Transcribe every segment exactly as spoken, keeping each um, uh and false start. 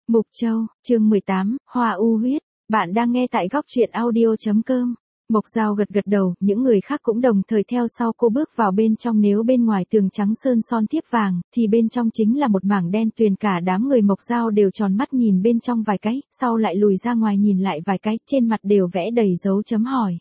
Mục Châu, chương mười tám, Hoa U Huyết. Bạn đang nghe tại góc truyện audio chấm com. Mộc Giao gật gật đầu, những người khác cũng đồng thời theo sau cô bước vào bên trong. Nếu bên ngoài tường trắng sơn son thiếp vàng, thì bên trong chính là một mảng đen tuyền. Cả đám người Mộc Giao đều tròn mắt nhìn bên trong vài cái, sau lại lùi ra ngoài nhìn lại vài cái, trên mặt đều vẽ đầy dấu chấm hỏi.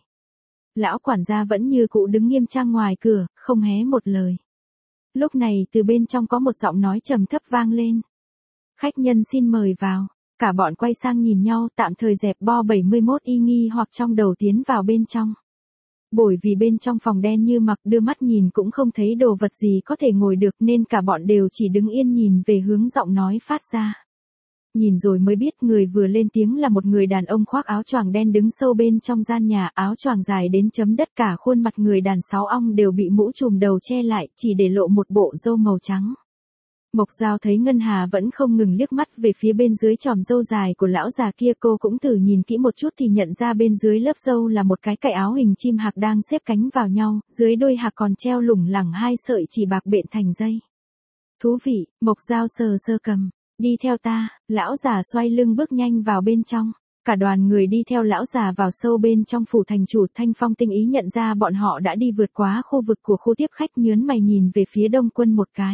Lão quản gia vẫn như cũ đứng nghiêm trang ngoài cửa, không hé một lời. Lúc này từ bên trong có một giọng nói trầm thấp vang lên. Khách nhân xin mời vào. Cả bọn quay sang nhìn nhau, tạm thời dẹp bo bảy mươi mốt y nghi hoặc trong đầu tiến vào bên trong. Bởi vì bên trong phòng đen như mặc, đưa mắt nhìn cũng không thấy đồ vật gì có thể ngồi được, nên cả bọn đều chỉ đứng yên nhìn về hướng giọng nói phát ra. Nhìn rồi mới biết người vừa lên tiếng là một người đàn ông khoác áo choàng đen đứng sâu bên trong gian nhà, áo choàng dài đến chấm đất, cả khuôn mặt người đàn sáu ong đều bị mũ trùm đầu che lại, chỉ để lộ một bộ râu màu trắng. Mộc Giao thấy Ngân Hà vẫn không ngừng liếc mắt về phía bên dưới chòm râu dài của lão già kia, cô cũng thử nhìn kỹ một chút thì nhận ra bên dưới lớp râu là một cái cài áo hình chim hạc đang xếp cánh vào nhau, dưới đôi hạc còn treo lủng lẳng hai sợi chỉ bạc bện thành dây. Thú vị, Mộc Giao sờ sơ cầm, đi theo ta. Lão già xoay lưng bước nhanh vào bên trong. Cả đoàn người đi theo lão già vào sâu bên trong phủ thành chủ. Thanh Phong tinh ý nhận ra bọn họ đã đi vượt quá khu vực của khu tiếp khách, nhớn mày nhìn về phía Đông Quân một cái.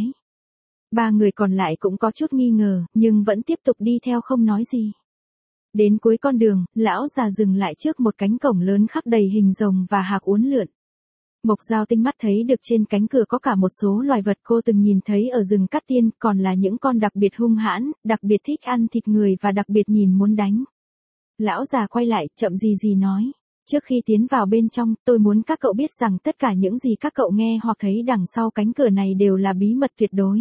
Ba người còn lại cũng có chút nghi ngờ, nhưng vẫn tiếp tục đi theo không nói gì. Đến cuối con đường, lão già dừng lại trước một cánh cổng lớn khắc đầy hình rồng và hạc uốn lượn. Mộc Giao tinh mắt thấy được trên cánh cửa có cả một số loài vật cô từng nhìn thấy ở rừng Cát Tiên, còn là những con đặc biệt hung hãn, đặc biệt thích ăn thịt người và đặc biệt nhìn muốn đánh. Lão già quay lại, chậm gì gì nói. Trước khi tiến vào bên trong, tôi muốn các cậu biết rằng tất cả những gì các cậu nghe hoặc thấy đằng sau cánh cửa này đều là bí mật tuyệt đối.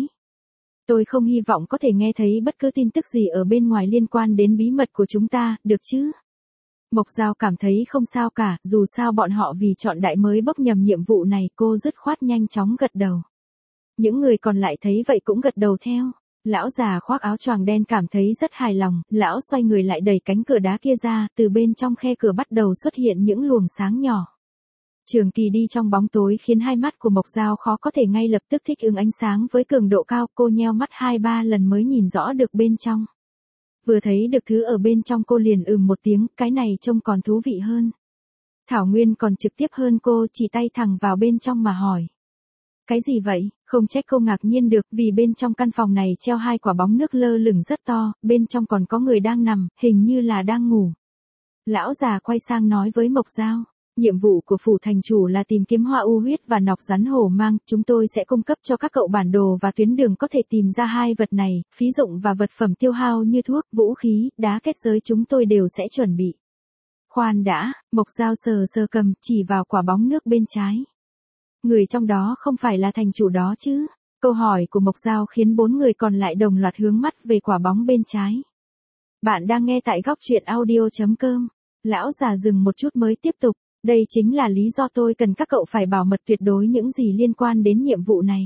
Tôi không hy vọng có thể nghe thấy bất cứ tin tức gì ở bên ngoài liên quan đến bí mật của chúng ta, được chứ? Mộc Giao cảm thấy không sao cả, dù sao bọn họ vì chọn đại mới bốc nhầm nhiệm vụ này, cô dứt khoát nhanh chóng gật đầu. Những người còn lại thấy vậy cũng gật đầu theo. Lão già khoác áo choàng đen cảm thấy rất hài lòng, lão xoay người lại đẩy cánh cửa đá kia ra, từ bên trong khe cửa bắt đầu xuất hiện những luồng sáng nhỏ. Trường kỳ đi trong bóng tối khiến hai mắt của Mộc Giao khó có thể ngay lập tức thích ứng ánh sáng với cường độ cao, cô nheo mắt hai ba lần mới nhìn rõ được bên trong. Vừa thấy được thứ ở bên trong cô liền ừm một tiếng, cái này trông còn thú vị hơn. Thảo Nguyên còn trực tiếp hơn, cô chỉ tay thẳng vào bên trong mà hỏi. Cái gì vậy? Không trách cô ngạc nhiên được, vì bên trong căn phòng này treo hai quả bóng nước lơ lửng rất to, bên trong còn có người đang nằm, hình như là đang ngủ. Lão già quay sang nói với Mộc Giao. Nhiệm vụ của phủ thành chủ là tìm kiếm Hoa U Huyết và nọc rắn hổ mang, chúng tôi sẽ cung cấp cho các cậu bản đồ và tuyến đường có thể tìm ra hai vật này, phí dụng và vật phẩm tiêu hao như thuốc, vũ khí, đá kết giới chúng tôi đều sẽ chuẩn bị. Khoan đã, Mộc Giao sờ sờ cầm, chỉ vào quả bóng nước bên trái. Người trong đó không phải là thành chủ đó chứ? Câu hỏi của Mộc Giao khiến bốn người còn lại đồng loạt hướng mắt về quả bóng bên trái. Bạn đang nghe tại góc truyện audio chấm com. Lão già dừng một chút mới tiếp tục. Đây chính là lý do tôi cần các cậu phải bảo mật tuyệt đối những gì liên quan đến nhiệm vụ này.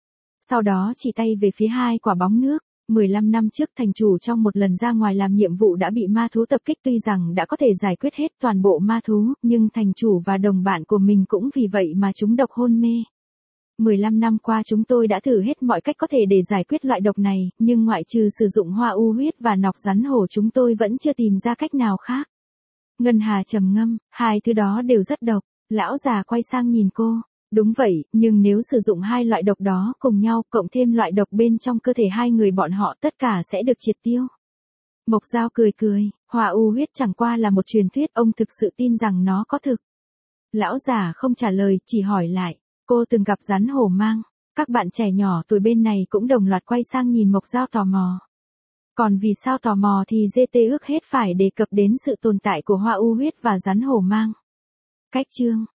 Sau đó chỉ tay về phía hai quả bóng nước. mười lăm năm trước thành chủ trong một lần ra ngoài làm nhiệm vụ đã bị ma thú tập kích, tuy rằng đã có thể giải quyết hết toàn bộ ma thú, nhưng thành chủ và đồng bạn của mình cũng vì vậy mà trúng độc hôn mê. mười lăm năm qua chúng tôi đã thử hết mọi cách có thể để giải quyết loại độc này, nhưng ngoại trừ sử dụng Hoa U Huyết và nọc rắn hổ chúng tôi vẫn chưa tìm ra cách nào khác. Ngân Hà trầm ngâm, hai thứ đó đều rất độc. Lão già quay sang nhìn cô. Đúng vậy, nhưng nếu sử dụng hai loại độc đó cùng nhau, cộng thêm loại độc bên trong cơ thể hai người bọn họ, tất cả sẽ được triệt tiêu. Mộc Giao cười cười, Hoa U Huyết chẳng qua là một truyền thuyết, ông thực sự tin rằng nó có thực? Lão già không trả lời, chỉ hỏi lại, cô từng gặp rắn hổ mang? Các bạn trẻ nhỏ tuổi bên này cũng đồng loạt quay sang nhìn Mộc Giao tò mò. Còn vì sao tò mò thì giê tê ước hết phải đề cập đến sự tồn tại của Hoa U Huyết và rắn hổ mang. Cách chương